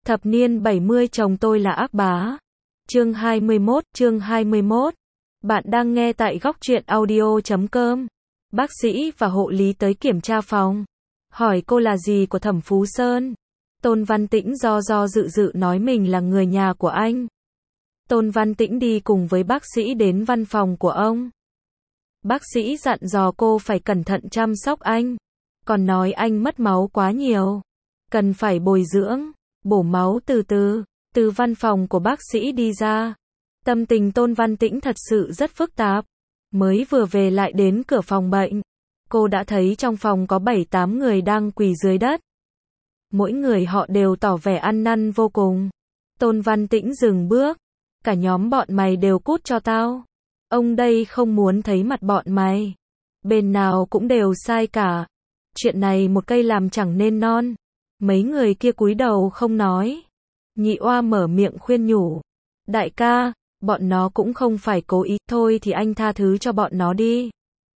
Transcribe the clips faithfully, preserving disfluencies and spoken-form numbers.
Thập niên bảy mươi chồng tôi là ác bá. Chương hai mươi mốt, chương hai mươi mốt. Bạn đang nghe tại góc truyện audio chấm com. Bác sĩ và hộ lý tới kiểm tra phòng. Hỏi cô là gì của Thẩm Phú Sơn. Tôn Văn Tĩnh do do dự dự nói mình là người nhà của anh. Tôn Văn Tĩnh đi cùng với bác sĩ đến văn phòng của ông. Bác sĩ dặn dò cô phải cẩn thận chăm sóc anh. Còn nói anh mất máu quá nhiều. Cần phải bồi dưỡng, bổ máu từ từ. Từ văn phòng của bác sĩ đi ra. Tâm tình Tôn Văn Tĩnh thật sự rất phức tạp. Mới vừa về lại đến cửa phòng bệnh. Cô đã thấy trong phòng có bảy tám người đang quỳ dưới đất. Mỗi người họ đều tỏ vẻ ăn năn vô cùng. Tôn Văn Tĩnh dừng bước. Cả nhóm bọn mày đều cút cho tao. Ông đây không muốn thấy mặt bọn mày. Bên nào cũng đều sai cả. Chuyện này một cây làm chẳng nên non. Mấy người kia cúi đầu không nói. Nhị oa mở miệng khuyên nhủ. Đại ca, bọn nó cũng không phải cố ý, thôi thì anh tha thứ cho bọn nó đi.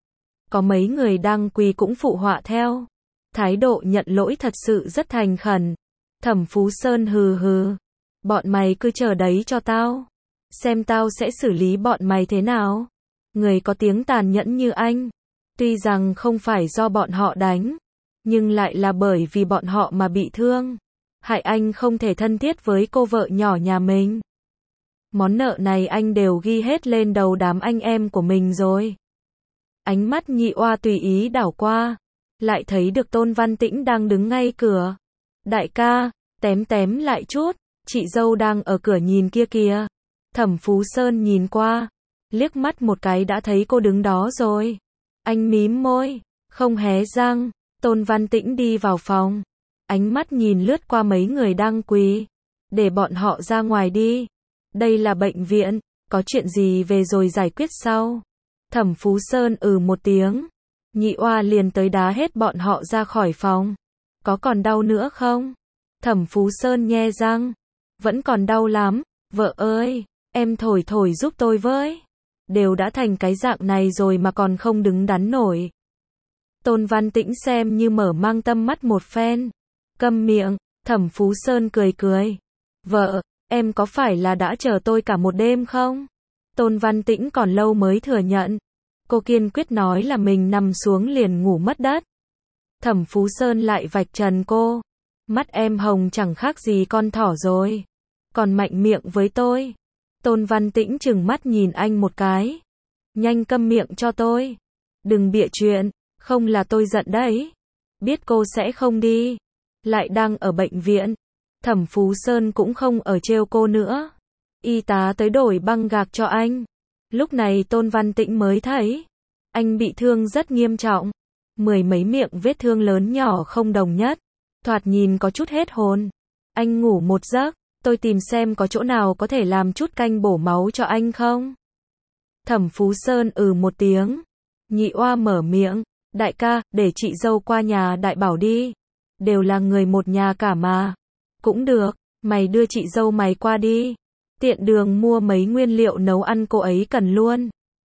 Có mấy người đang quỳ cũng phụ họa theo. Thái độ nhận lỗi thật sự rất thành khẩn. Thẩm Phú Sơn hừ hừ. Bọn mày cứ chờ đấy cho tao. Xem tao sẽ xử lý bọn mày thế nào. Người có tiếng tàn nhẫn như anh. Tuy rằng không phải do bọn họ đánh. Nhưng lại là bởi vì bọn họ mà bị thương. Hại anh không thể thân thiết với cô vợ nhỏ nhà mình. Món nợ này anh đều ghi hết lên đầu đám anh em của mình rồi. Ánh mắt nhị oa tùy ý đảo qua. Lại thấy được Tôn Văn Tĩnh đang đứng ngay cửa. Đại ca, tém tém lại chút. Chị dâu đang ở cửa nhìn kia kìa. Thẩm Phú Sơn nhìn qua. Liếc mắt một cái đã thấy cô đứng đó rồi. Anh mím môi. Không hé răng. Tôn Văn Tĩnh đi vào phòng. Ánh mắt nhìn lướt qua mấy người đang quỳ. Để bọn họ ra ngoài đi. Đây là bệnh viện. Có chuyện gì về rồi giải quyết sau. Thẩm Phú Sơn ừ một tiếng. Nhị oa liền tới đá hết bọn họ ra khỏi phòng. Có còn đau nữa không? Thẩm Phú Sơn nhe răng. Vẫn còn đau lắm. Vợ ơi, em thổi thổi giúp tôi với. Đều đã thành cái dạng này rồi mà còn không đứng đắn nổi. Tôn Văn Tĩnh xem như mở mang tâm mắt một phen. Câm miệng. Thẩm Phú Sơn cười cười. Vợ, em có phải là đã chờ tôi cả một đêm không? Tôn Văn Tĩnh còn lâu mới thừa nhận. Cô kiên quyết nói là mình nằm xuống liền ngủ mất đất. Thẩm Phú Sơn lại vạch trần cô. Mắt em hồng chẳng khác gì con thỏ rồi. Còn mạnh miệng với tôi. Tôn Văn Tĩnh trừng mắt nhìn anh một cái. Nhanh câm miệng cho tôi. Đừng bịa chuyện. Không là tôi giận đấy. Biết cô sẽ không đi. Lại đang ở bệnh viện. Thẩm Phú Sơn cũng không ở trêu cô nữa. Y tá tới đổi băng gạc cho anh. Lúc này Tôn Văn Tĩnh mới thấy. Anh bị thương rất nghiêm trọng. Mười mấy miệng vết thương lớn nhỏ không đồng nhất. Thoạt nhìn có chút hết hồn. Anh ngủ một giấc. Tôi tìm xem có chỗ nào có thể làm chút canh bổ máu cho anh không. Thẩm Phú Sơn ừ một tiếng. Nhị oa mở miệng. Đại ca, để chị dâu qua nhà đại bảo đi. Đều là người một nhà cả mà. Cũng được, mày đưa chị dâu mày qua đi. Tiện đường mua mấy nguyên liệu nấu ăn cô ấy cần luôn.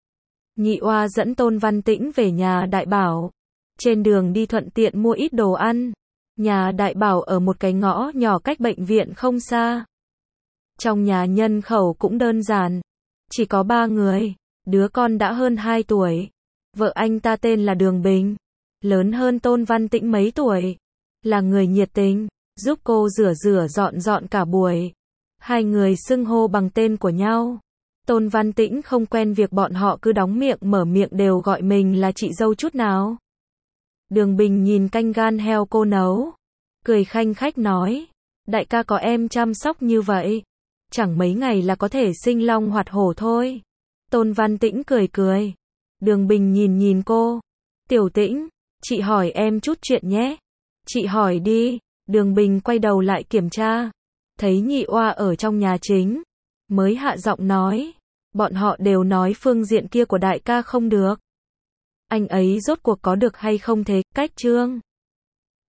Nhị oa dẫn Tôn Văn Tĩnh về nhà đại bảo. Trên đường đi thuận tiện mua ít đồ ăn. Nhà đại bảo ở một cái ngõ nhỏ cách bệnh viện không xa. Trong nhà nhân khẩu cũng đơn giản. Chỉ có ba người. Đứa con đã hơn hai tuổi. Vợ anh ta tên là Đường Bình. Lớn hơn Tôn Văn Tĩnh mấy tuổi. Là người nhiệt tình. Giúp cô rửa rửa dọn dọn cả buổi. Hai người xưng hô bằng tên của nhau. Tôn Văn Tĩnh không quen việc bọn họ cứ đóng miệng mở miệng đều gọi mình là chị dâu chút nào. Đường Bình nhìn canh gan heo cô nấu. Cười khanh khách nói. Đại ca có em chăm sóc như vậy. Chẳng mấy ngày là có thể sinh long hoạt hổ thôi. Tôn Văn Tĩnh cười cười. Đường Bình nhìn nhìn cô. Tiểu Tĩnh, chị hỏi em chút chuyện nhé. Chị hỏi đi. Đường Bình quay đầu lại kiểm tra. Thấy nhị oa ở trong nhà chính. Mới hạ giọng nói. Bọn họ đều nói phương diện kia của đại ca không được. Anh ấy rốt cuộc có được hay không thế, cách trương.